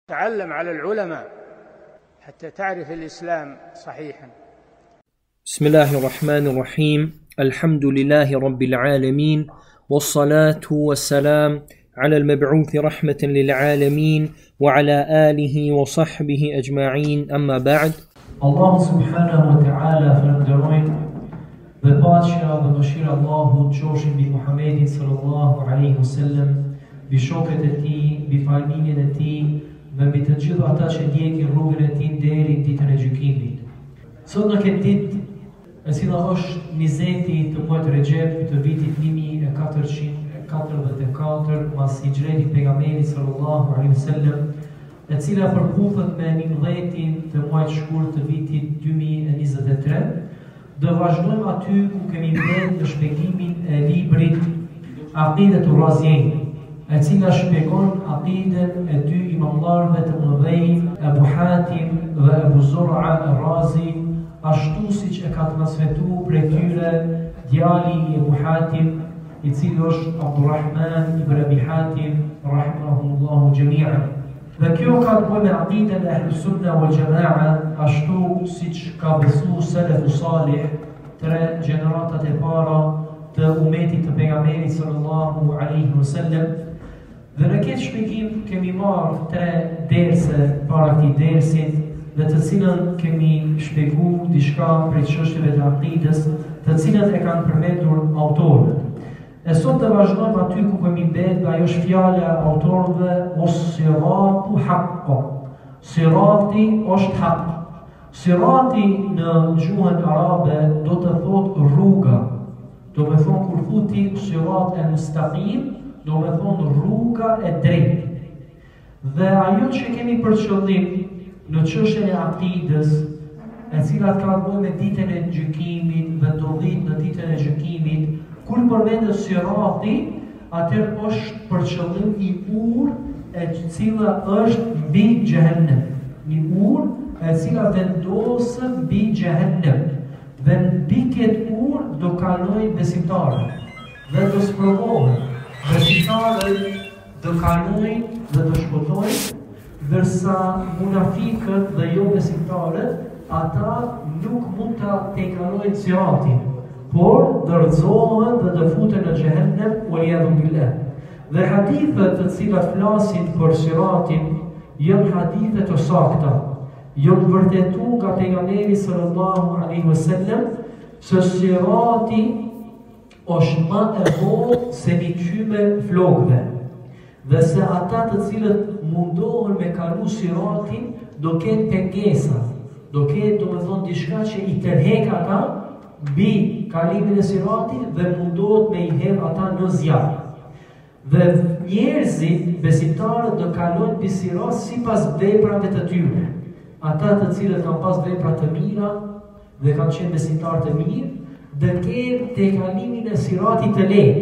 تعلم على العلماء حتى تعرف الإسلام صحيحا. بسم الله الرحمن الرحيم. الحمد لله رب العالمين، والصلاة والسلام على المبعوث رحمة للعالمين وعلى آله وصحبه أجمعين. أما بعد. Allah subhanahu wa ta'ala falenderojmë dhe paqja dhe mëshira Allahut qofshin mbi Muhamedit sallallahu alaihi wasallam, mbi shokët e tij, mbi familjen e tij dhe mbi të gjithë ata që ndjekin rrugën e tij deri në ditën e gjykimit. Sot në këtë ditë, e cila është nizeti të muajit Rexhep të vitit 1444 pas hijretit pejgamberit sallallahu alaihi wasallam, e cila përputhet me 11-in të muajit shkurt të vitit 2023, do vazhdojmë aty ku kemi mbledhur në shpjegimin e librit Aqidatur Raziyain, e cila shpjegon aqiden e dy imamlarëve të mëdhenj, Abu Hatim dhe Abu Zur'a ar-Razi, ashtu siç e ka transmetuar prej tyre djali i Abu Hatim, i cili është Abdurrahman ibn Abi Hatim rahimahumullahu jami'an. Dhe kjo ka të bëjë me aqiden e Ahlus Sunna wal Jamaa, ashtu siç ka besuar Selefu Salih, tre gjeneratat e para të umetit të pejgamberit sallallahu alaihi wasallam. Dhe në këtë shpjegim kemi marrë tre derse para këtij dersit, dhe të cilën kemi shpjeguar diçka prej çështjeve të aqides, të cilat e kanë përmendur autorët. E sot të vazhdojmë aty ku kemi mbetur, ajo është fjala e autorëve, os-siratu haqq. Sirati është haq. Sirati në gjuhën arabe do të thotë rruga. Do të thonë kur futi sirat e mustaqim, do të thonë rruga e drejtë. Dhe ajo që kemi për qëllim në çështjen e aqides, e cila ka të bëjë me ditën e gjykimit dhe ndodhit në ditën e gjykimit, kur përmendet sirati, atëherë është për qëllim i urë e cila është mbi xhehenem. Një urë e cila vendosën mbi xhehenem. Dhe mbi këtë urë do kalojnë besimtarët dhe do sprovohen. Besimtarët do kalojnë dhe do shpëtojnë, ndërsa munafikët dhe jo besimtarët, ata nuk mund ta tejkalojnë siratin, por dërzohen dhe do futen në xhehenem waliyadu billah. Dhe hadithet të cilat flasin për siratin janë hadithe të sakta, janë vërtetuar nga pejgamberi sallallahu alaihi wasallam se sirati është më e vogël se një qyme flokëve, dhe se ata të cilët mundohen me kalu siratin do ketë pengesa, do ketë domethënë diçka që i tërhek ata mbi kalimin e siratit dhe mundohet me i hedh ata në zjarr. Dhe njerëzit, besimtarët, do kalojnë mbi sirat sipas veprave të tyre. Ata të cilët kanë pas vepra të mira dhe kanë qenë besimtarë të mirë, dhe kenë tejkalimin e siratit të lehtë.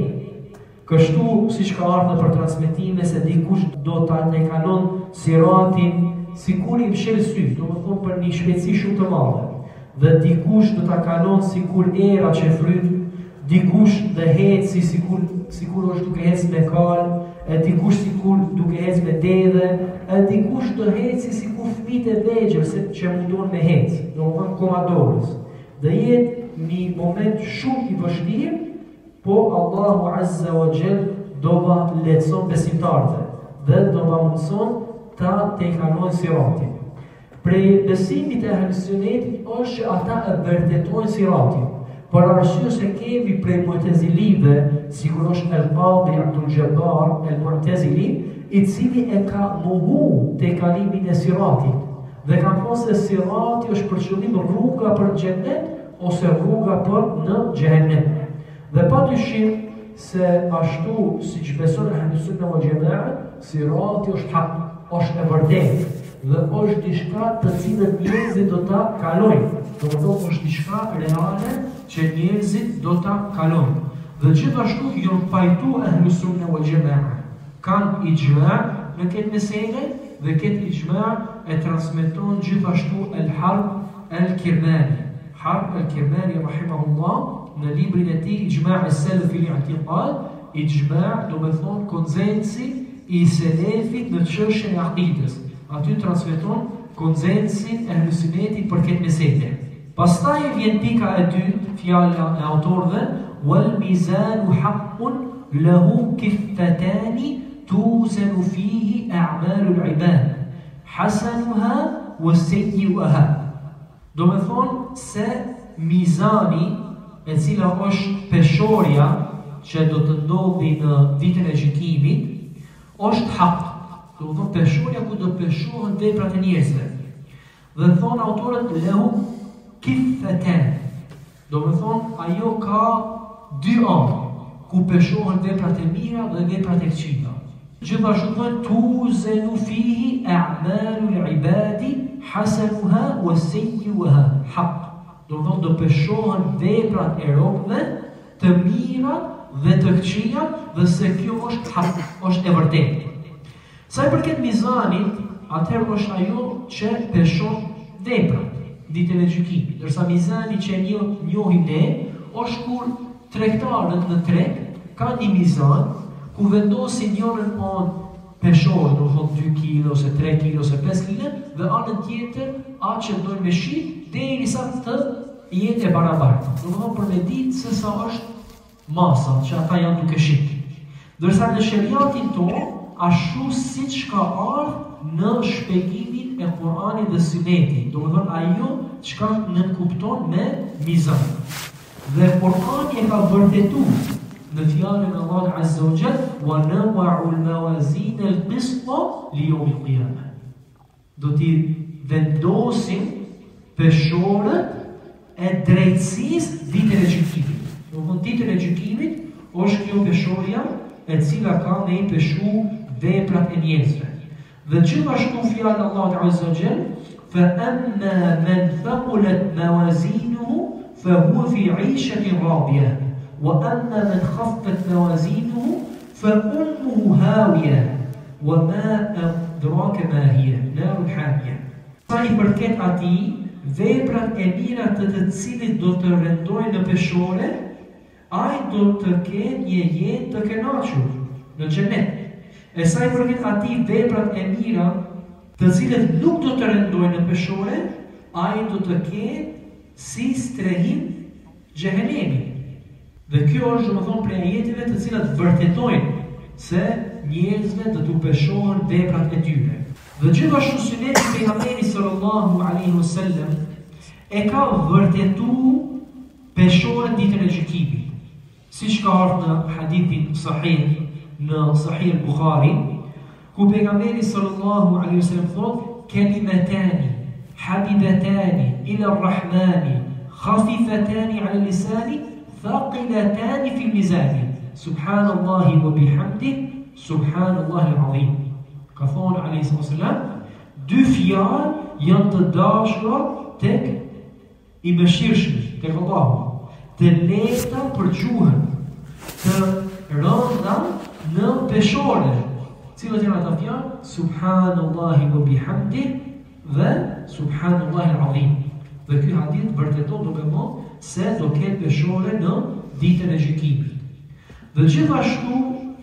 Kështu siç ka ardhur për transmetime se dikush do ta tejkalon siratin sikur i mshël sy, domethënë për një shpejtësi shumë të madhe. Dhe dikush do ta kalon sikur era që fryt, dikush do heci sikur është duke ecë me kal, e dikush sikur duke ecë me dedhe, e dikush do heci sikur fëmijë e vegjël që mundon me ecë, domethënë komadorës. Dhe jetë një moment shumë i vështirë, po Allahu Azza wa Jall do va lehtëson besimtarëve dhe do va mundson ta tejkalojnë siratin. Prej besimit e Ahlusunnetit është që ata e vërtetojnë siratin, për arsye se kemi prej Mu'tazilive, sikur është El-Qadi Abdul Jabbar El-Mu'tazili, i cili e ka mohu tejkalimin e siratit dhe ka thënë se sirati është për qëllim rruga për xhenet ose rruga për në xhehenem. Dhe padyshim se ashtu siç beson Ahlus Sunna wal Jamaa, sirati është hak, është e vërtetë dhe është diçka të cilën njerëzit do ta kalojnë. Domethënë është diçka reale që njerëzit do ta kalojnë. Dhe gjithashtu janë pajtuar Ahlus Sunna wal Jamaa. Kanë ijma në këtë meselë dhe këtë ijma e transmeton gjithashtu El-Harb El-Kirmani. Harb El-Kirmani rahimahullah në librin e tij Ijma' as-Salaf fi al-i'tiqad, ijma' do të thonë konsensi i selefit në çështjen e aqides. aty transmeton konsensin e Ahlusunnetit për këtë mesele. Pastaj vjen pika e dytë, fjala e autorëve, wal mizanu haqqun lahu kiffatani tuzanu fihi a'malul ibad hasanuha wa sayyi'uha. Do me thonë se mizani, e cila është peshorja që do të ndodhi në ditën e gjykimit, është hak. Do me thonë peshorja ku do peshohen veprat e njerëzve. Dhe thonë autorët lehu kiffeten. Do me thonë ajo ka dy anë, ku peshohen veprat e mira dhe veprat e këqija. Gjithashtu thonë tuzanu fihi a'malul ibadi hasanuha wa sayyi'uha haq. Do thonë do peshohen veprat e robëve të mira dhe të këqija, dhe se kjo është haq, është e vërtetë. Sa i përket mizanit, atëherë është ajo që peshon veprat ditën e gjykimit. Ndërsa mizani që njohim ne është kur tregtarët në treg kanë një mizan ku vendosin njërin anë peshore, do thotë 2 kg ose 3 kg ose 5 kg, dhe anën tjetër atë që dojnë me shit derisa të jetë e barabartë. Do thonë për me ditë se sa është masa që ata janë duke shit. Ndërsa në sheriatin tonë, ashtu siç ka ardhur në shpjegimin e Kuranit dhe Sunetit, do të thonë ajo çka nënkupton me mizan. Dhe Kurani e ka vërtetuar në fjalën e Allahut Azza wa Jall, wa nawa'u al-mawazin al-qisṭa li yawm al-qiyamah. Do t'i vendosin peshorët e drejtësisë ditën e gjykimit. Do të thonë ditën e gjykimit është kjo peshorja e cila ka me i peshu veprat e njerëzve. Dhe gjithashtu fjala e Allahut Azza wa Jall, fa amma man thaqulat mawazinuhu fa huwa fi 'ishatin radiyah wa amma man khaffat mawazinuhu fa ummuhu hawiyah wa ma adraka ma hiya narun hamiyah. Sa i përket atij, veprat e mira të cilit do të rendojnë në peshore, ai do të kenë një jetë të kënaqur në xhenet. E sa i përket atij veprat e mira të cilët nuk do të rendojnë në peshore, ai do të kenë si strehim xhehenemi. Dhe kjo është domethënë prej ajeteve të cilat vërtetojnë se njerëzve do të peshohen veprat e tyre. Dhe gjithashtu suneti i pejgamberit sallallahu alaihi wasallam e ka vërtetuar peshorën ditën e gjykimit. Siç ka ardhur në hadithin sahih në Sahih al-Bukhari, ku pejgamberi sallallahu alaihi wasallam thotë: "Kalimatani habibatani ila ar-Rahmani, khafifatani 'ala al-lisani, thaqilatani fi al-mizani. Subhanallahi wa bihamdihi, subhanallahi al-azim." Ka thonë alaihi wasallam, dy fjalë janë të dashura tek i mëshirshëm, tek Allahu, të lehta për gjuhën, të rënda në peshore. Cilat janë ata fjalë? Subhanallahi wa bihamdihi dhe subhanallahi al-azim. Dhe ky hadith vërteton domosdoshmë se do ketë peshore në ditën e gjykimit. Dhe gjithashtu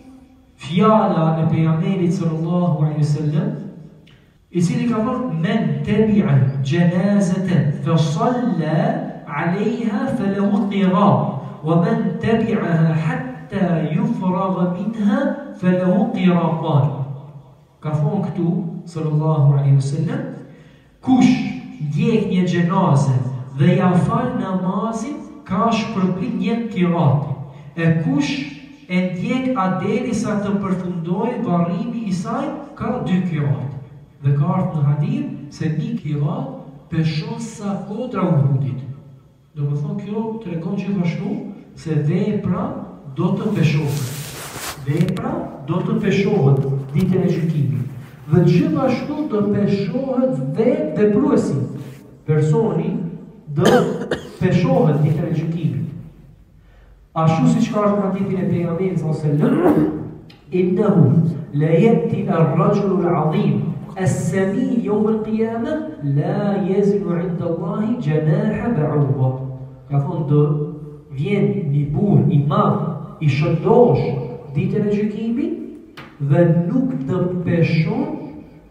fjala e pejgamberit sallallahu alaihi wasallam, i cili ka thënë: "Men tabi'a janazatan fa salla 'alayha falahu qirat, wa man tabi'aha hatta yufragha minha falahu qiratan." Ka thënë këtu sallallahu alaihi wasallam, kush ndjek një xhenazë dhe ja fal namazin, ka shpërblim një qirat. E kush e ndjek derisa të përfundojë varrimi i saj, ka 2 qirat. Dhe ka ardhur në hadith se 1 qirat peshon sa kodra Uhudit. Do të thonë kjo tregon gjithashtu se vepra do të peshohet. Vepra do të peshohet ditën e gjykimit. Dhe gjithashtu do peshohet vepruesi. Personi do peshohet ditën e gjykimit. Ashtu siç ka ardhur në hadithin e pejgamberit sallallahu alaihi wasallam, innahu la yati ar-rajulu al-'azim as-sami yawm al-qiyamah la yazinu 'inda Allahi janaha ba'udha. Ka thonë do vjen një burr i madh i shëndosh ditën e gjykimit dhe nuk të peshon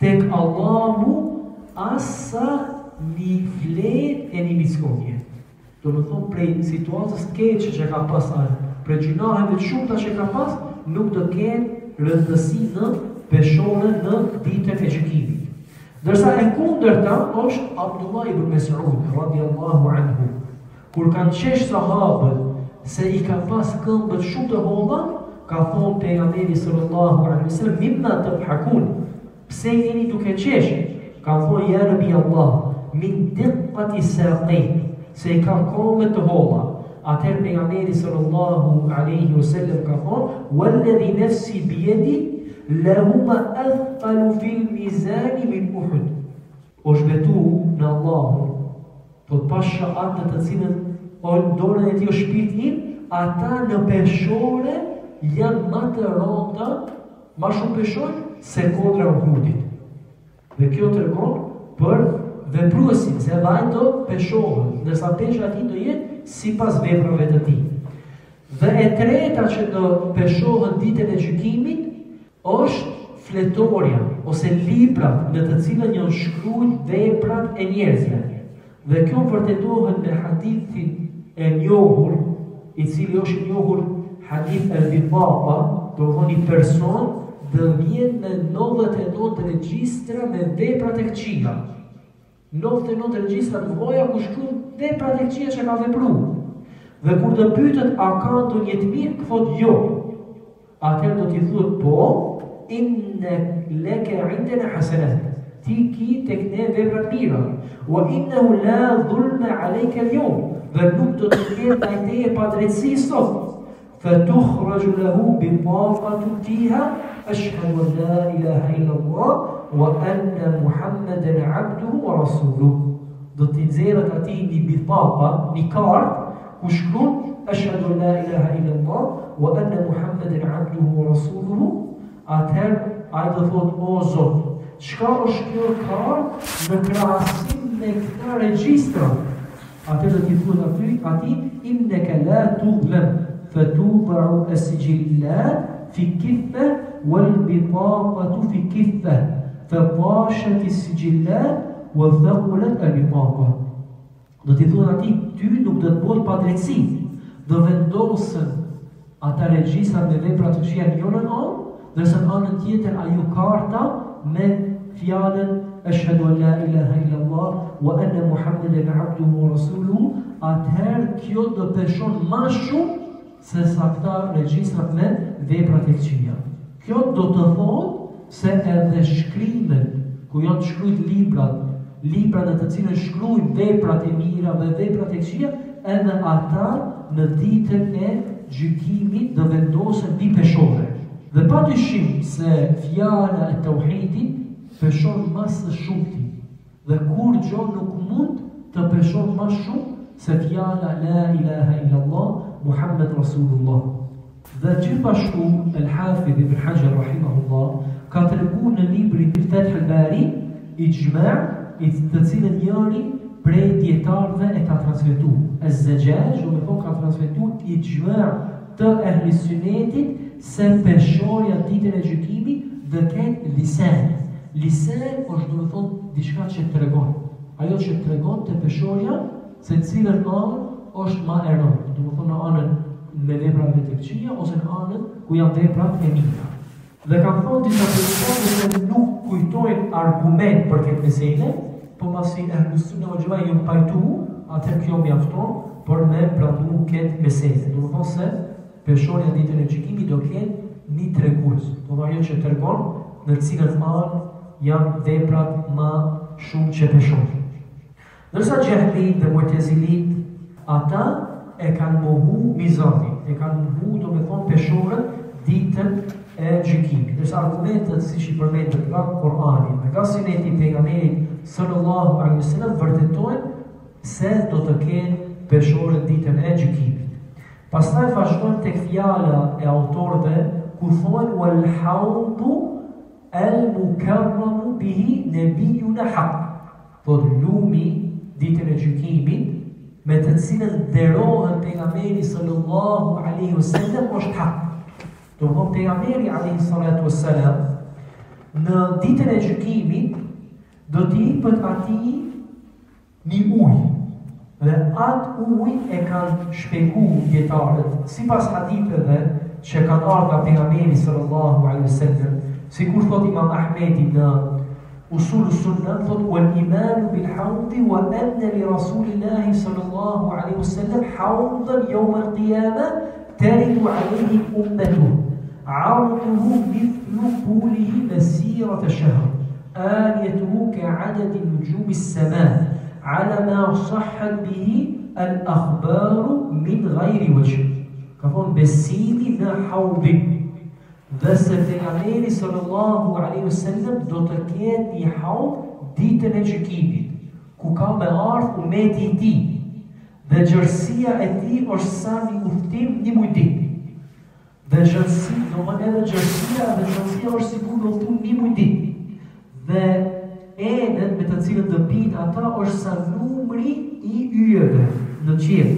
tek Allahu asa një flet e një miskonje. Do më thonë prej situatës të keqe që ka pas ajë, prej gjinaheve të shumta që ka pas, nuk do kenë rëndësi në peshore në ditën e gjykimit. Dërsa e kundërta është Abdullah ibn Mas'ud radiallahu anhu. Kur kanë qesh sahabët se i ka pas këmbët shumë të holla, ka thonë pejgamberi sallallahu alaihi wasallam, mimma tadhakun, pse jeni duke qesh? Ka thonë ja Nabi Allah, min diqqati saqi, se i ka këmbët të holla. Atëherë pejgamberi sallallahu alaihi wasallam ka thonë, walladhi nafsi biyadi lahuma athqalu fil mizani min Uhud. O shbetu në Allahun, po të pasha atë të cilën dorën e tij o shpirtin, ata në peshore janë më të rronda, më shumë peshore se kodra e Uhudit. Dhe kjo tregon për vepruesin, se edhe ai do peshohet, ndërsa pesha e tij do jetë sipas veprave të tij. Dhe e treta që do peshohet ditën e gjykimit është fletorja ose librat në të cilën janë shkruar veprat e njerëzve. Dhe kjo vërtetohet me hadithin e njohur, i cili është i njohur hadith el-Bitaqa, do të thonë një person dhe vjen me 99 regjistra me veprat e këqija. 99 regjistra të mëdha ku shkruan veprat e këqija që ka vepruar. Dhe kur të pyetet a ka ndonjë të mirë, thotë jo. Atëherë do t'i thuhet po, inna laka indana hasanat. Ti ki tek ne vepra të mira. Wa innahu la dhulma alayka al-yawm. Dhe nuk do të ketë ndaj teje padrejtësi sot. فَتُخْرَجُ لَهُ بِطَاقَةٌ فِيهَا أَشْهَدُ أَنْ لَا إِلَهَ إِلَّا اللَّهُ وَأَنَّ مُحَمَّدًا عَبْدُهُ وَرَسُولُهُ. Do t'i nxjerrët atij një bitaqa, një kartë, ku shkruan أَشْهَدُ أَنْ لَا إِلَهَ إِلَّا اللَّهُ وَأَنَّ مُحَمَّدًا عَبْدُهُ وَرَسُولُهُ. Atëherë ai do thotë, o Zot, çka është kjo kartë në krahasim me këta regjistra? Atëherë do t'i thuhet atij, innaka la tudhlam. فتوضع السجلات في كفة والبطاقة في كفة فطاشت السجلات وثقلت البطاقة. Do t'i thonë atij, ty nuk do të bëhet padrejtësi. Do vendosën ata regjistra me vepra të këqija në njërin anë, ndërsa në anën tjetër ajo karta me fjalën ashhadu an la ilaha illa Allah wa anna Muhammadan abduhu wa rasuluhu. Atëherë kjo do peshon më shumë se sa këta regjistrat me veprat e këqija. Kjo do të thotë se edhe shkrimet ku janë shkruajt librat në të cilën shkruajnë veprat e mira dhe veprat e këqija, edhe ata në ditën e gjykimit do vendosen di peshore. Dhe padyshim se fjala e tauhidit peshon më së shumti. Dhe kur gjë nuk mund të peshon më shumë se fjala la ilaha illa Allah Muhammed Rasulullah. Dhe gjithashtu Al-Hafidh Ibn Hajar rahimahullah ka treguar në librin Fath al-Bari ijma' i të cilën njëri prej dietarëve e ka transmetuar. Az-Zajjaj do të thonë ka transmetuar ijma' të ehli sunnetit se peshorja ditën e gjykimit dhe ketë lisan. Lisan është do të thonë diçka që tregon. Ajo që tregon te peshorja se cilën anë është ma e rëndë, do të thonë në anën me veprat e këqija ose në anën ku janë veprat e mira. Dhe kam thonë disa persone se nuk kujtojnë argument për këtë meselë, po pasi ehlus sunna wal jamaa janë pajtuar, atë kjo mjafton për me pranu këtë meselë. Do të thonë se peshorja ditën e gjykimit do ketë një tregues, do ajo që tregon në cilën anë janë veprat më shumë që peshojnë. Ndërsa Jahmilit dhe Mu'tazilit ata e kanë mohu mizanin, e kanë mohu do me thonë peshorën ditën e gjykimit. Ndërsa argumentet siç i përmendet nga Kur'ani dhe nga suneti i pejgamberit sallallahu alaihi wasallam vërtetojnë se do të kenë peshorën ditën e gjykimit. Pastaj vazhdojnë tek fjala e autorëve ku thonë wal hawdu al mukarramu bihi nabiyuna haq. Po lumi ditën e gjykimit me të cilën nderohet pejgamberi sallallahu alaihi wasallam është hak. Do të thonë pejgamberi alaihi salatu wassalam në ditën e gjykimit do t'i jepet atij një ujë. Dhe atë ujë e kanë shpjeguar dietarët sipas haditheve që kanë ardhur nga pejgamberi sallallahu alaihi wasallam, sikur thot Imam Ahmedi në Usul Sunnah, thot wal iman bil hawd wa anna li rasulillahi sallallahu alaihi wasallam hawdan yawm al qiyamah taridu alayhi ummatuhu عرضه مثل طوله مسيرة شهر آنيته كعدد نجوم السماء على ما صحت به الأخبار من غير وجه. كفون بسيدي نا حوض dhe se pejgamberi sallallahu alaihi wasallam do të ketë një haud ditën e gjykimit, ku ka me ardhur ummeti i tij dhe gjërësia e tij është sa një udhtim një muj ditë. Dhe gjërësia, domethënë edhe gjërësia dhe gjërësia është sikur do të një muj ditë. Dhe enën me të cilën do bin ata është sa numri i yjeve në qiell.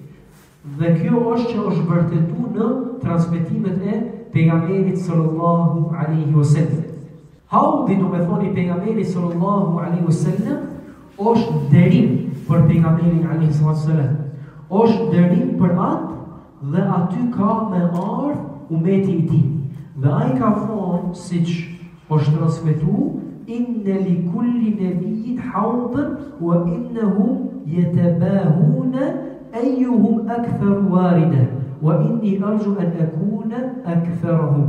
Dhe kjo është që është vërtetuar në transmetimet e pejgamberit sallallahu alaihi wasallam. Haudi, do me thoni pejgamberi sallallahu alaihi wasallam, është derim për pejgamberin alaihi wasallam. Është derim për atë dhe aty ka me ardh umeti i tij. Dhe ai ka thonë, siç është transmetuar, inna li kulli nabiyyin hawdan wa innahum yatabahuna ayyuhum akthar warida wa inni arju an akuna aktharahum.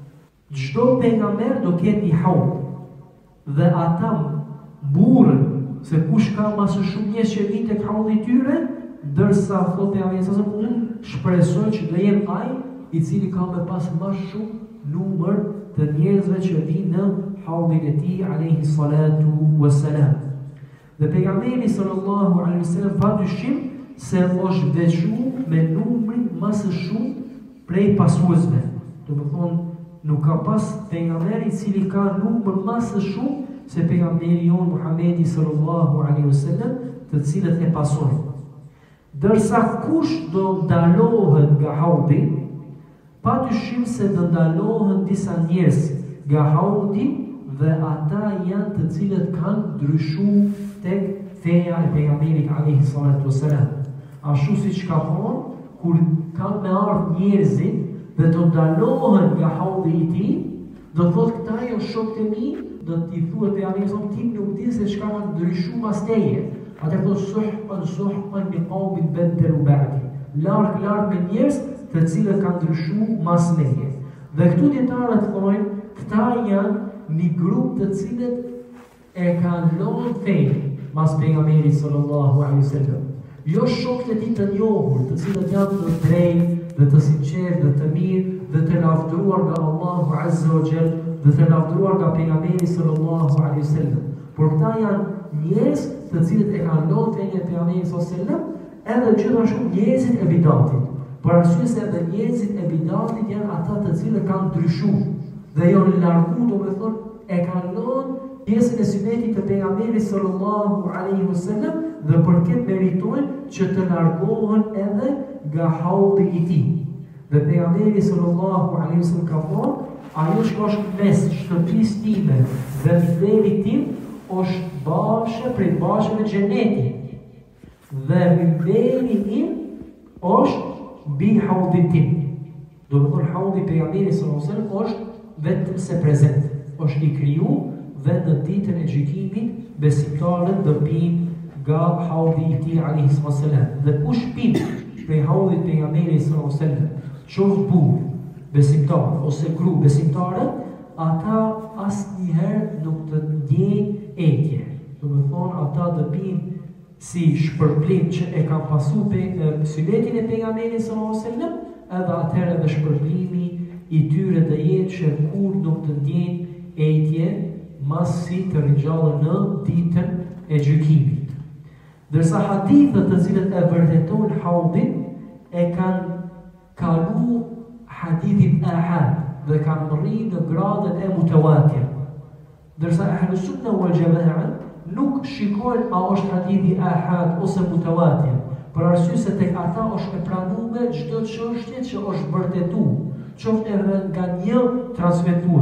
Çdo pejgamber do ketë një haud dhe ata burën se kush ka më së shumë njerëz që vinë tek haudi i tyre, ndërsa thotë pejgamberi sa unë shpresoj që do jem ai i cili ka më pas më shumë numër të njerëzve që vinë në haudin e tij alayhi salatu wassalam. Dhe pejgamberi sallallahu alaihi wasallam padyshim se është veçuar me numrin më së shumë prej pasuesve. Do të thonë nuk ka pas pejgamber i cili ka numër më së shumë se pejgamberi jon Muhamedi sallallahu alaihi wasallam, të cilët e pasojnë. Dërsa kush do ndalohet nga haudi, padyshim se do ndalohen disa njerëz nga haudi dhe ata janë të cilët kanë ndryshuar tek feja e pejgamberit alayhi salatu wasalam. Ashtu siç ka thonë, kur kanë me ardhur njerëzit dhe do ndalohen nga haudi i tij, do thotë këta janë shokët e mi, do t'i thuhet pejgamberi son ti nuk di se çka ka ndryshuar mas teje. Ata thonë suhqan li qawmin badalu ba'di. Larg me njerëz të cilët kanë ndryshuar mas meje. Dhe këtu dietarët thonë, këta janë një grup të cilët e kanë lënë fenë mas pejgamberit sallallahu alaihi wasallam. Jo shokët e tij të njohur, të cilët janë të drejtë, dhe të sinqertë, dhe të mirë, dhe të lavdëruar nga Allahu azza wa jall, dhe të lavdëruar nga pejgamberi sallallahu alaihi wasallam. Por këta janë njerëz të cilët e kanë lënë fenë e pejgamberit sallallahu alaihi wasallam, edhe gjithashtu njerëzit e bidatit. Për arsye se edhe njerëzit e bidatit janë ata të cilët kanë ndryshuar dhe janë largu, do me thonë, e kanë lënë pjesën e sunetit të pejgamberit sallallahu alaihi wasallam dhe për këtë meritojnë që të largohen edhe nga haudi i tij. Dhe pejgamberi sallallahu alaihi wasallam ka thonë, ajo që është mes shtëpisë time dhe minderit tim është bashe prej basheve të xhenetit. Dhe minderi im është mbi haudin tim. Do të thonë haudi i pejgamberit sallallahu alaihi wasallam është vetëm se prezent, është i kriju dhe në ditën e gjykimit besimtarët do pinë nga haudi i tij alayhi sallam. Dhe kush pin prej haudit pejgamberit sallallahu alaihi wasallam, qoftë burr besimtar ose gru besimtare, ata asnjëherë nuk të ndjejnë etje. Do të thonë ata do pinë si shpërblim që e kanë pasur sunetin e pejgamberit sallallahu alaihi wasallam, edhe atëherë edhe shpërblimi i tyre dhe jetë që kur nuk të ndjenë etje mas si të rinjallën në ditën e gjykimit. Dërsa hadithët të cilët e vërtetojnë haudin e kanë kalu hadithin ahad dhe kanë rrinë në gradën e mutawatir. Dërsa ahlus sunna wal jamaa nuk shikojnë a është hadithi ahad ose mutawatir, për arsye se tek ata është e pranuar çdo çështje që është vërtetuar, qoftë edhe nga një transmetues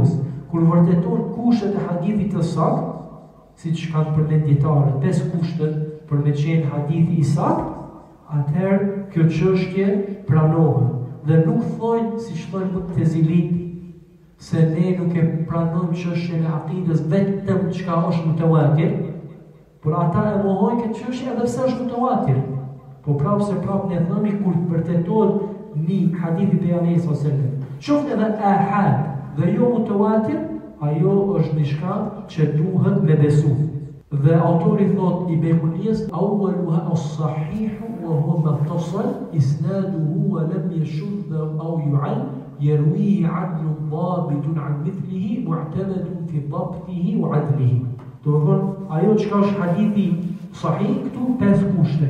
kur vërteton kushtet e hadithit të saktë, siç kanë përmend dietarët, 5 kushtet për me qenë hadithi i saktë, atëherë kjo çështje pranohet. Dhe nuk thojnë, siç thonë Mu'tazilit, se ne nuk e pranojmë çështjen e akidës vetëm çka është mutawatir, por ata e mohojnë këtë çështje edhe pse është mutawatir. Po prapë se prapë ne themi kur vërtetohet një hadith i pejgamberit sallallahu alajhi wasallam, qoftë edhe ahad dhe jo mutawatir, ajo është diçka që duhet me besu. Dhe autori thot i Bejhunijes, awwaluha as-sahih wa huwa muttasal isnaduhu wa lam yashudh aw yu'al yarwihi 'adlun dhabitun 'an mithlihi mu'tamadun fi dhabtihi wa 'adlihi. Do të thonë ajo çka është hadithi sahih këtu 5 kushte.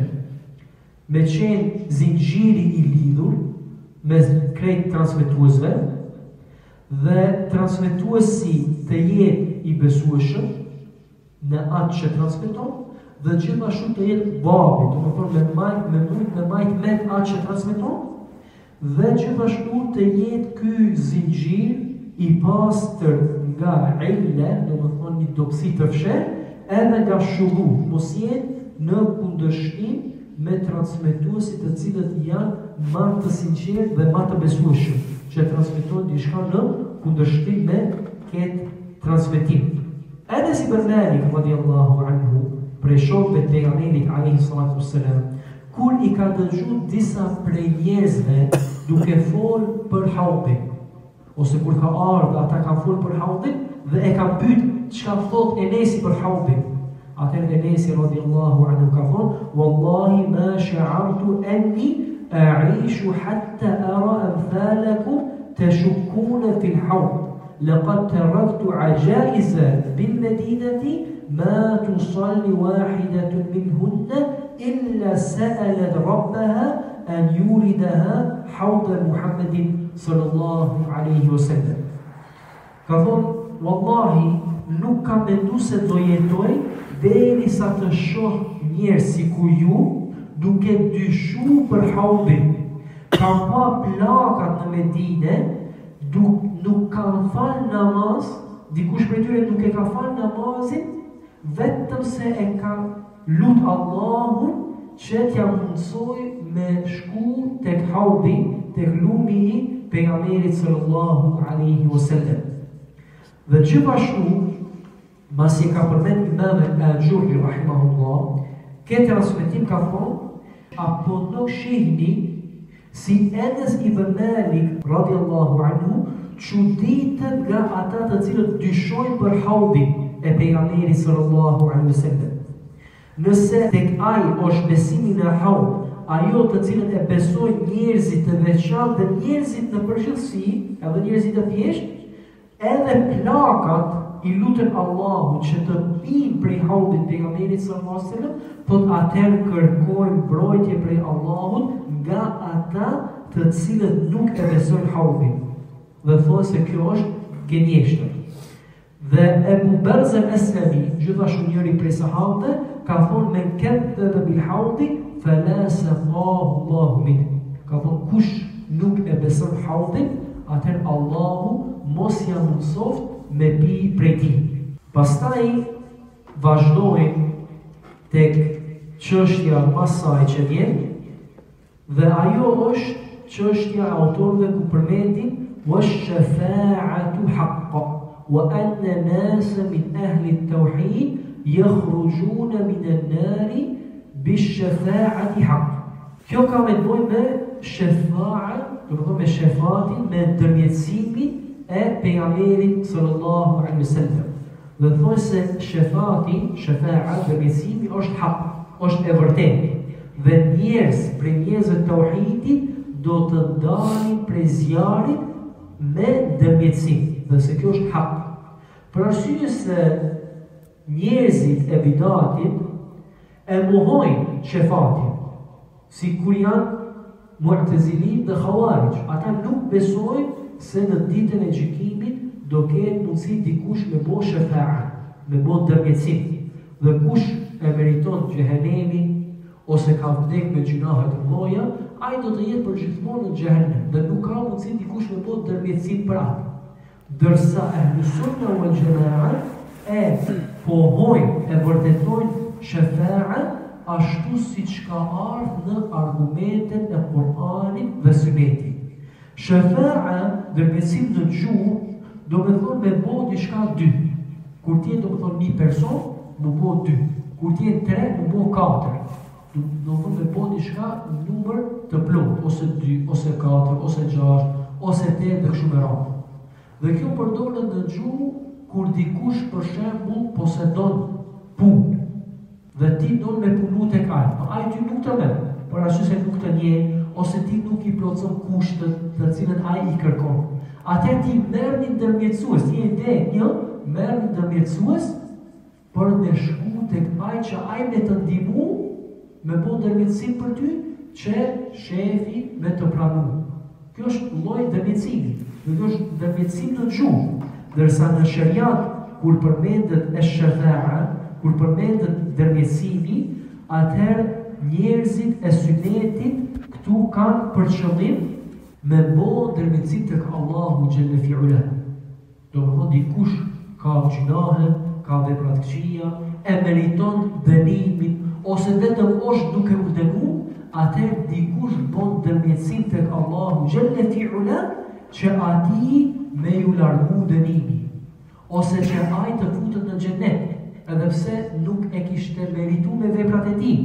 Me qenë zinxhiri i lidhur me krejt transmetuesve dhe transmetuesi të jetë i besueshëm në atë që transmeton dhe gjithashtu të jetë babi, do të thonë me majt atë që transmeton dhe gjithashtu të jetë ky zinxhir i pastër nga ille, do të thonë një dobësi të fshehtë, edhe nga shullu, mos jetë në kundërshtim me transmetuesit të cilët janë më të sinqertë dhe më të besueshëm, që transmetojnë diçka në kundërshtim me këtë transmetim. Enes ibn Malik radhiyallahu anhu, prej shokëve të pejgamberit alayhi salatu wassalam, kur i ka dëgjuar disa prej njerëzve duke folë për haudin, ose kur ka ardhur ata kanë folë për haudin dhe e ka pyet çka thot Enesi për haudin. Atëherë Enesi radhiyallahu anhu ka thonë: "Wallahi ma sha'artu anni a'ishu hatta ara amthalakum tashukkuna fil hawd. Laqad taraktu ajaiza bil madinati ma tusalli wahidatun minhunna illa sa'alat rabbaha an yuridaha hawd Muhammadin sallallahu alaihi wasallam." Ka thonë: "Wallahi nuk kam menduar se do jetoj derisa të shoh njerëz si ku ju duke dyshu për haudin. Kam pa plakat në Medine, nuk kanë falë namaz, dikush prej tyre nuk e ka falë namazin, vetëm se e ka lut Allahun që t'ja mundsoj me shku tek haudi, tek lumi i pejgamberit sallallahu alaihi wasallam." Dhe gjithashtu, masi ka përmend Imam al-Jurri rahimahullah, këtë transmetim ka thonë: "Apo nuk shihni si Enes ibn Malik radhiyallahu anhu çuditet nga ata të cilët dyshojnë për haudin e pejgamberit sallallahu alaihi wasallam. Nëse tek ai është besimi në haud, ajo të cilët e besojnë njerëzit të veçantë dhe njerëzit në përgjithësi, edhe njerëzit të thjeshtë, edhe plakat i lutën Allahut që të pinë prej haudit pejgamberit sallallahu alaihi wasallam, thot atëherë kërkojnë mbrojtje prej Allahut nga ata të cilët nuk e besojnë haudin." Dhe thonë se kjo është gënjeshtër. Dhe Ebu Barza al-Aslami, gjithashtu njëri prej sahabëve, ka thonë: "Men kadhaba bil haudi fala saqahu Allahu min." Ka thonë kush nuk e beson haudin, atëherë Allahu mos ja mundsoft me pi prej ti. Pastaj vazhdojnë tek çështja pasaj që vjen, dhe ajo është çështja e autorëve ku përmendin wash-shafa'atu haqqa wa anna nasa min ahli at-tauhid yakhrujuna min an-nari bish-shafa'ati haqq. Kjo ka me bëjë me shafa'a, do të thonë me shafatin, me ndërmjetësimin e pejgamberit sallallahu alaihi wasallam. Dhe thonë se shafa'a, ndërmjetësimi është hak, është e vërtetë. Dhe njerëz prej njerëzve të tauhidit do të dalin prej zjarrit me ndërmjetësim, dhe se kjo është hak. Për arsye se njerëzit e bidatit e mohojnë shafatin, si kur janë Mu'tazilit dhe Khawarij, ata nuk besojnë se në ditën e gjykimit do ketë mundësi dikush me bo shafa'a, me bo ndërmjetësim, dhe kush e meriton xhehenemin ose ka vdek me gjunahe të mëdha, ai do të jetë përgjithmonë në xhehenem dhe nuk ka mundësi dikush me bo ndërmjetësim për atë. Dërsa Ahlusunna wal Jamaa e pohojnë e vërtetojnë shafa'a ashtu siç ka ardhur në argumentet e Kur'anit dhe Sunetit. Shafa'a ndërmjetësim në gjuhë do me thonë me bo diçka dy. Kur tjetë do me thonë një person, më bo dy. Kur tjetë 3, më bo 4. Do me thonë me bo diçka në numër të plot, ose 2, ose 4, ose 6, ose 8 dhe kështu me radhë. Dhe kjo përdoret në gjuhë kur dikush për shembull posedon punë dhe ti don me punu tek ai. Po ai ty nuk të merr, por ashtu se nuk të njeh, ose ti nuk i plotson kushtet të cilën ai i kërkon. Atëherë ti merr një ndërmjetësues, ti e vjen një, merr një ndërmjetësues për me shku tek ai që ai me të ndihmu, me bo ndërmjetësim për ty, që shefi me të pranu. Kjo është lloj ndërmjetësimi, dhe kjo është ndërmjetësim në gjuhë, ndërsa në shariat kur përmendet ash-shafa'a, kur përmendet ndërmjetësimi, atëherë njerëzit e sunetit këtu kanë për qëllim me bo ndërmjetësim tek Allahu xhelle fi'ula. Do të thotë dikush ka gjunahe, ka vepra të këqija, e meriton dënimin, ose vetëm është duke u dënu, atëherë dikush bon ndërmjetësim tek Allahu xhelle fi'ula që ati me ju largu dënimi, ose që ai të futet në xhenet, edhe pse nuk e kishte meritu me veprat e tij.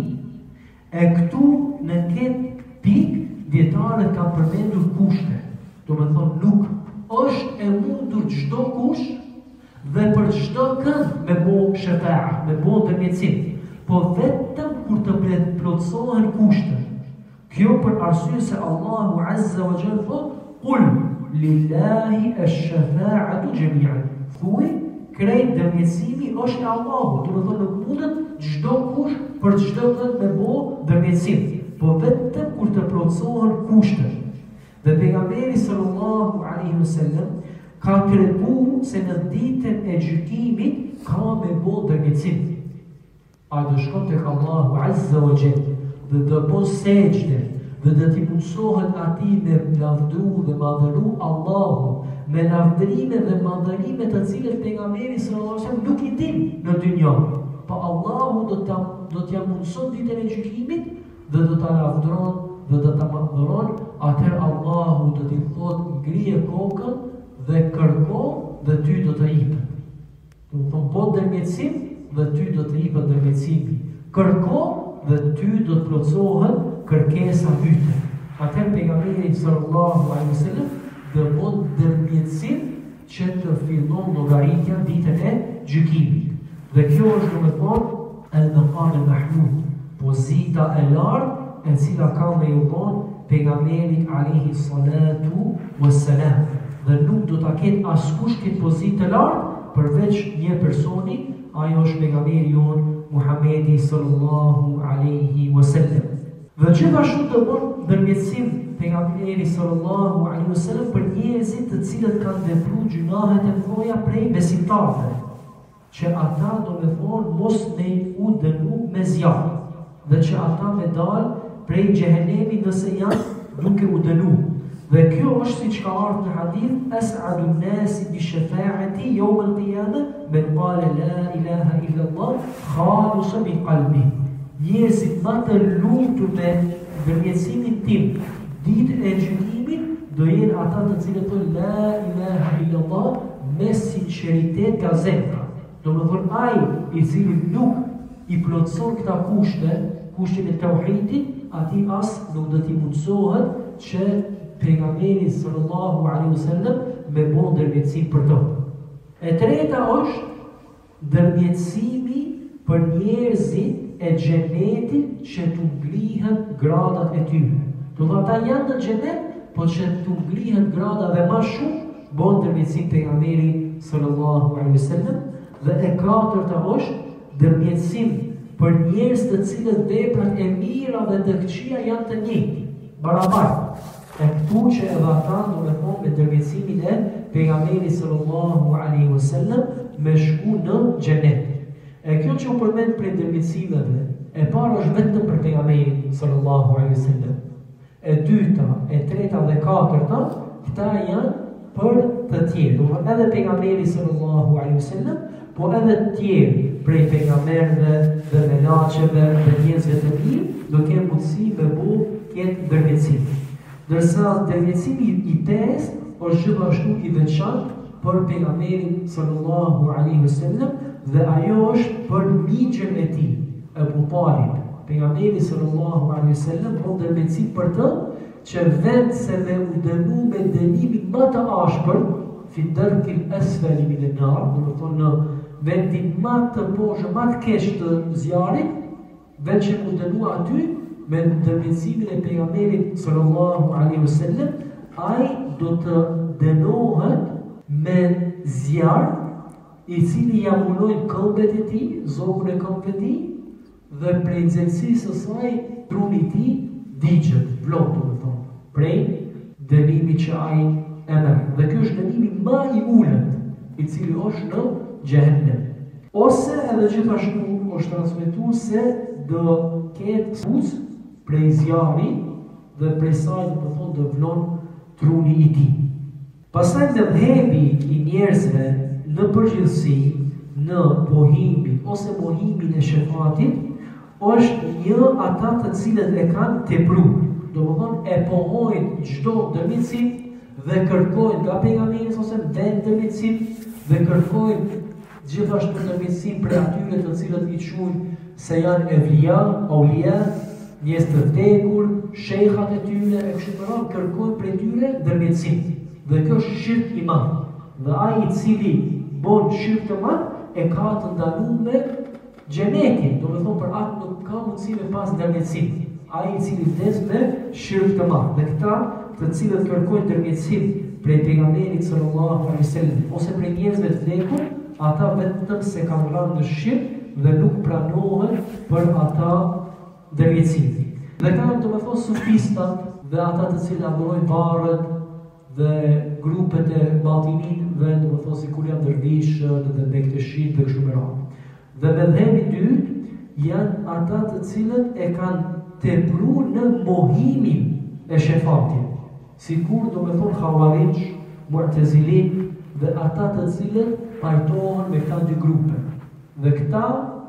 E këtu në këtë pikë dietarët kanë përmendur kushte. Do me thonë nuk është e mundur çdo kush dhe për çdo kënd me bo shafa'a, me bo ndërmjetësim, po vetëm kur të plotësohen kushtet. Kjo për arsye se Allahu Azza wa Jalla thotë: "Qul lillahi ash-shafa'atu jami'an." Thuaj, krejt ndërmjetësimi është e Allahut. Do të thonë nuk mundet çdo kush për çdo kënd me bo ndërmjetësim, po vetëm kur të plotësohen kushtet. Dhe pejgamberi sallallahu alaihi wasallam ka treguar se në ditën e gjykimit ka me bo ndërmjetësim. Ai do shkon tek Allahu Azza wa Jalla dhe do bën sejdë dhe do t'i mundsohet atij me lavdëru dhe madhëru Allahu me lavdërime dhe madhërime të cilët pejgamberi sallallahu alaihi wasallam nuk i din në dynjë. Po Allahu do t'ja mundson ditën e gjykimit dhe do ta lavdëron dhe do ta madhëron. Atëherë Allahu do t'i thotë ngrije kokën dhe kërko dhe ty do të jepet. Do të thonë po ndërmjetësim dhe ty do të jepet ndërmjetësimi. Kërko dhe ty do të plotësohet kërkesa yte. Atëherë pejgamberi sallallahu alaihi wasallam do bën ndërmjetësim që të fillon llogaritja ditën e gjykimit. Dhe kjo është domethënë al-maqam al-mahmud, pozita e lartë e cila ka me ju bon pejgamberit alayhi salatu wassalam. Dhe nuk do ta ketë askush këtë pozitë të lartë përveç një personi, ajo është pejgamberi jon Muhamedi sallallahu alaihi wasallam. Dhe gjithashtu do bën ndërmjetësim pejgamberi sallallahu alaihi wasallam për njerëzit të cilët kanë vepruar gjunahe të mëdha prej besimtarëve, që ata do me thonë mos me u dënu me zjarr, dhe që ata me dalë prej xhehenemi nëse janë duke u dënu. Dhe kjo është siç ka ardhur në hadith: "As'adu an-nasi bi shafa'ati yawm al-qiyamah man qala la ilaha illa Allah khalisan min qalbi." Njerëzit më të lumtur me ndërmjetësimin tim ditën e gjykimit do jenë ata të cilët thonë la ilaha illa Allah me sinqeritet nga zemra. Do me thonë ai i cili nuk i plotëson këta kushte, kushtin e tauhidit, atij as nuk do t'i mundsohet që pejgamberi sallallahu alaihi wasallam me bën ndërmjetësim për to. E treta është ndërmjetësimi për njerëzit e xhenetit që t'u ngrihen gradat e tyre. Do të ata janë në xhenet, po që t'u ngrihen grada dhe më shumë, bën ndërmjetësim pejgamberi sallallahu alaihi wasallam. Dhe e katërta është ndërmjetësim për njerëz të cilët veprat e mira dhe të këqija janë të njëjtë, barabartë. E këtu që edhe ata do me thonë me ndërmjetësimin e pejgamberit sallallahu alaihi wasallam me shku në xhenet. E kjo që u përmend për ndërmjetësimeve, e para është vetëm për pejgamberin sallallahu alaihi wasallam. E dyta, e treta dhe katërta, këta janë për të tjerë. Do të edhe pejgamberi sallallahu alaihi wasallam, po edhe të tjerë prej pejgamberëve dhe melaçeve dhe njerëzve të mirë do kenë mundësi me bu këtë ndërmjetësim. Ndërsa ndërmjetësimi i pesë është gjithashtu i veçantë për pejgamberin sallallahu alaihi wasallam dhe ajo është për miqën e tij, Abu Talib. Pejgamberi sallallahu alaihi wasallam po ndërmjetësi për të që vend se me u dënu me dënimin më të ashpër, fi darkil asfali min an-nar, do të thonë në vendin më të poshtë, më të keq të zjarrit, vend që u dënu aty me ndërmjetësimin e pejgamberit sallallahu alaihi wasallam, ai do të dënohet me zjarr i cili ja mulojnë këmbët e tij, zokun e këmbëve të tij, dhe prej nxehtësisë së saj truni i tij digjet, vlot do të thonë, prej dënimit që ai e merr. Dhe ky është dënimi më i ulët, i cili është në xhehenem. Ose edhe gjithashtu është transmetuar se do ketë spuz prej zjarri dhe prej saj do të thonë do vlon truni i tij. Pastaj mëdhëbi i njerëzve në përgjithësi në pohimin ose mohimin e shefatit është një ata të cilët e kanë tepruar. Do të thonë e pohojnë çdo ndërmjetësim dhe kërkojnë nga pejgamberi ose vend ndërmjetësim dhe kërkojnë gjithashtu ndërmjetësim për atyre të cilët i quajnë se janë evlia, aulia, njerëz të vdekur, shejhat e tyre e kështu me radhë, kërkojnë prej tyre ndërmjetësim. Dhe kjo është shirk i madh. Dhe ai i cili bon shirk të madh e ka të ndaluar me xhenetin, do të thonë për atë nuk ka mundësi me pas ndërmjetësim. Ai i cili vdes me shirk të madh. Dhe këta të cilët kërkojnë ndërmjetësim prej pejgamberit sallallahu alaihi wasallam ose prej njerëzve të vdekur, ata vetëm se kanë rënë në shirk dhe nuk pranohen për ata ndërmjetësim. Dhe kanë do të thonë sufistat dhe ata të cilët adhurojnë varret dhe grupet e batinitëve, do të thonë sikur janë dervishët dhe bekteshit dhe kështu me radhë. Dhe mëdhëbi i dytë janë ata të cilët e kanë tepruar në mohimin e shefatit, sikur do të thonë Khawarij, Mu'tazili dhe ata të cilët pajtohen me këta dy grupe. Dhe këta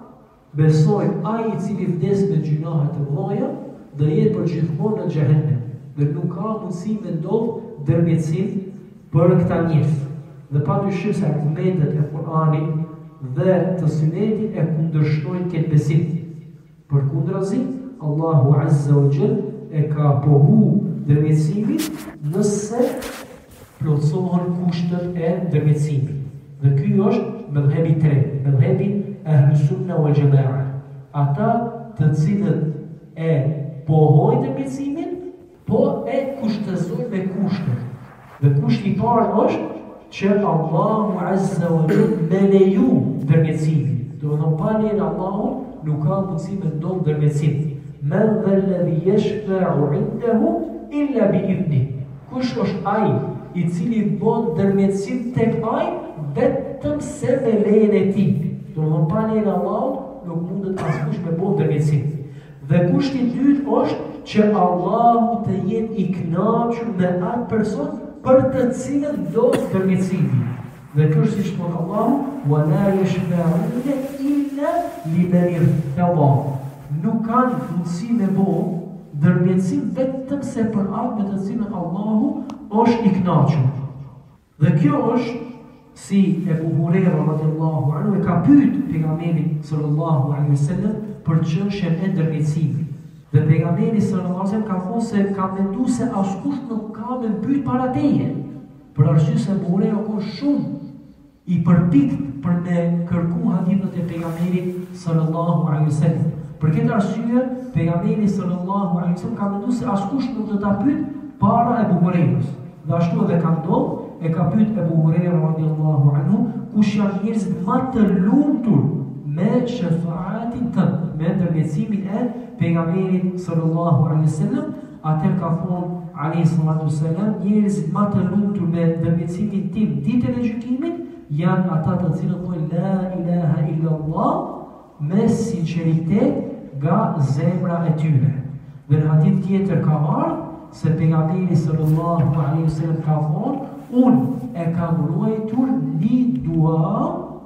besojnë ai i cili vdes me gjunahe të mëdha do jetë përgjithmonë në xhehenem dhe nuk ka mundësi me ndodh ndërmjetësim për këta njerëz. Dhe padyshim se argumentet e Kuranit dhe të sunetit e kundërshtojnë këtë besim. Përkundrazi, Allahu Azza wa Jall e ka pohu ndërmjetësimin nëse plotësohen kushtet e ndërmjetësimit. Dhe ky është mëdhëbi i tretë, mëdhëbi Ahlus Sunna wal Jamaa. Ata të cilët e pohojnë ndërmjetësimin, po e kushtëzojnë me kushte. Dhe kushti i parë është që Allahu Azza wa Jall me leju ndërmjetësimin. Do të thonë pa lejen e Allahut nuk ka mundësi me ndodh ndërmjetësim. Men dha alladhi yashfa'u 'indahu illa bi idhnih. Kush është ai i cili bën ndërmjetësim tek ai vetëm se me lejen e tij. Do të thonë pa lejen e Allahut nuk mundet askush me bën ndërmjetësim. Dhe kushti i dytë është që Allahu të jetë i kënaqur me atë person për të cilën do ndërmjetësimi. Dhe kjo është siç thot Allahu, wa la yashfa'una illa liman irtada. Nuk kanë mundësi me bo ndërmjetësim vetëm se për atë me të cilën Allahu është i kënaqur. Dhe kjo është si Ebu Hurajra radhiyallahu anhu e ka pyet pejgamberin sallallahu alaihi wasallam për çështjen e ndërmjetësimit. Dhe pejgamberi sallallahu alaihi wasallam ka thënë se ka menduar se askush nuk ka me pyet para teje. Për arsye se Ebu Hurajra ka shumë i përpikt për me kërku hadithet e pejgamberit sallallahu alaihi wasallam. Për këtë arsye, pejgamberi sallallahu alaihi wasallam ka menduar se askush nuk do ta pyet para Ebu Hurajrës. Dhe ashtu edhe ka ndodhur, e ka pyet Ebu Hurajra radhiyallahu anhu, kush janë njerëzit më të lumtur me shefaatin tënd, me ndërmjetësimin e pejgamberit sallallahu alaihi wasallam. Atë ka thonë alayhi salatu wasalam, njerëzit më të lumtur me ndërmjetësimin tim ditën e gjykimit janë ata të cilët thonë la ilaha illa Allah me sinqeritet nga zemra e tyre. Dhe në hadith tjetër ka ardhur se pejgamberi sallallahu alaihi wasallam ka thonë, unë e ka mbrojtur një dua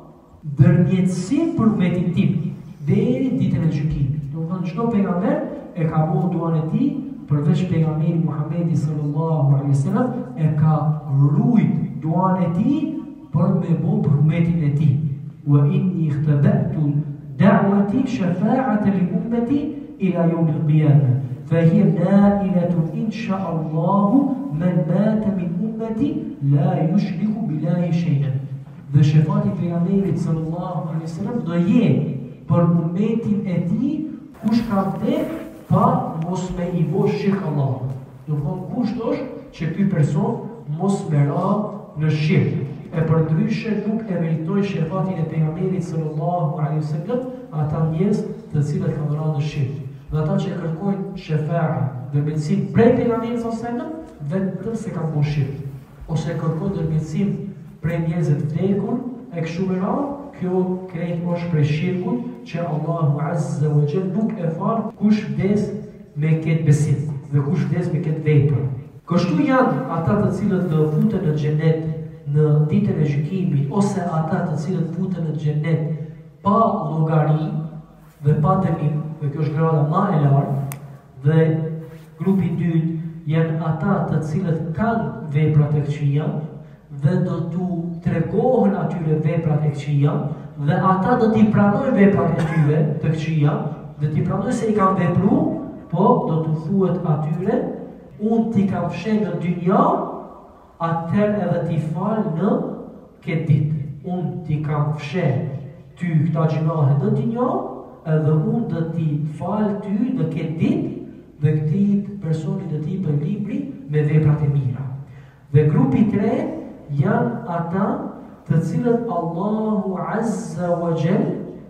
dërmjetësim për umetin tim deri ditën e gjykimit. Do të thonë çdo pejgamber e ka bërë duan e tij, përveç pejgamberit Muhamedi sallallahu alaihi wasallam e ka rujt duan e tij për me bërë për umetin e tij. Wa inni ikhtaba'tu da'wati shafa'atan li ummati ila yawm al-qiyamah. فهي نائلة إن شاء الله من مات من أمتي لا يشرك بالله شيئا. Dhe shefati pejgamberit sallallahu alaihi wasallam do jetë për umetin e tij kush ka vdek pa mos me i bo shirk Allahut. Do thonë kusht është që ky person mos me ra në shirk. E përndryshe nuk e meritoj shefatin e pejgamberit sallallahu alaihi wasallam ata njerëz të cilët kanë rënë në shirk. Dhe ata që kërkojnë shefa'a dhe ndërmjetësim prej pejgamberit sallallahu alaihi wasallam vetëm se kanë bërë shirk, ose kërkojnë ndërmjetësim prej njerëzve të vdekur e kështu me radhë, kjo krejt është prej shirkut që Allahu Azza wa Jall nuk e fal kush vdes me këtë besim dhe kush vdes me këtë vepër. Kështu janë ata të cilët do futen në xhenet në ditën e gjykimit, ose ata të cilët futen në xhenet pa llogari dhe pa dënim, dhe kjo është grada më e lartë. Dhe grupi i dytë janë ata të cilët kanë vepra të këqija dhe do t'u tregohen atyre veprat e këqija dhe ata do t'i pranojnë veprat e tyre të këqija dhe t'i pranojnë se i kanë vepru, po do t'u thuhet atyre unë t'i kam fsheh në dynja, atëherë edhe t'i fal në këtë ditë. Unë t'i kam fsheh ty këta gjinahe në dynja, edhe unë do t'i fal ty në këtë ditë dhe këtij personit do t'i për libri me veprat e mira. Dhe grupi i tretë janë ata të cilët Allahu Azza wa Jall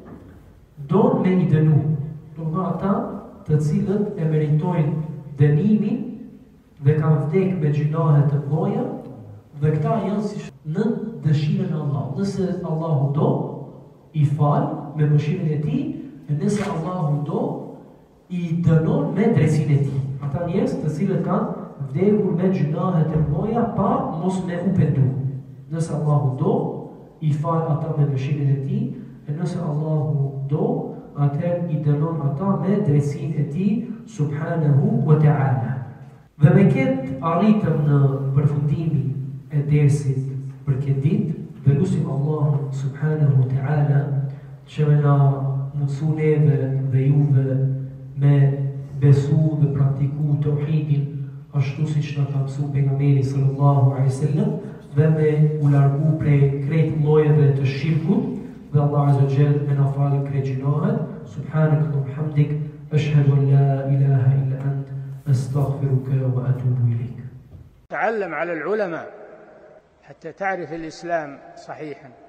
don me i dënu. Do të ata të cilët e meritojnë dënimin dhe kanë vdek me gjinahe të mëdha, dhe këta janë si në dëshirën e Allahut. Nëse Allahu do, i fal me mëshirën e tij, nëse Allahu do, i dënon me drejtsinë e tij. Ata njerëz të cilët kanë vdekur me gjinahe të mëdha pa mos me u pendu. Nëse Allahu do, i fal ata me mëshirën e tij, e nëse Allahu do, atëherë i dënon ata me drejtsinë e tij subhanahu wa ta'ala. Dhe me këtë arritëm në përfundimin e dersit për këtë ditë, dhe lutim Allahun subhanahu wa ta'ala që me na mundësu neve dhe juve me besu dhe praktiku tauhidin ashtu siç na ka mësuar pejgamberi sallallahu alaihi wasallam dhe me u largu prej krejt llojeve të shirkut dhe Allah azza wa jall me na falë krejt gjinohet. Subhanaka wa bihamdik ashhadu an la ilaha illa ant astaghfiruka wa atubu ilayk. تعلم على العلماء حتى تعرف الإسلام صحيحا.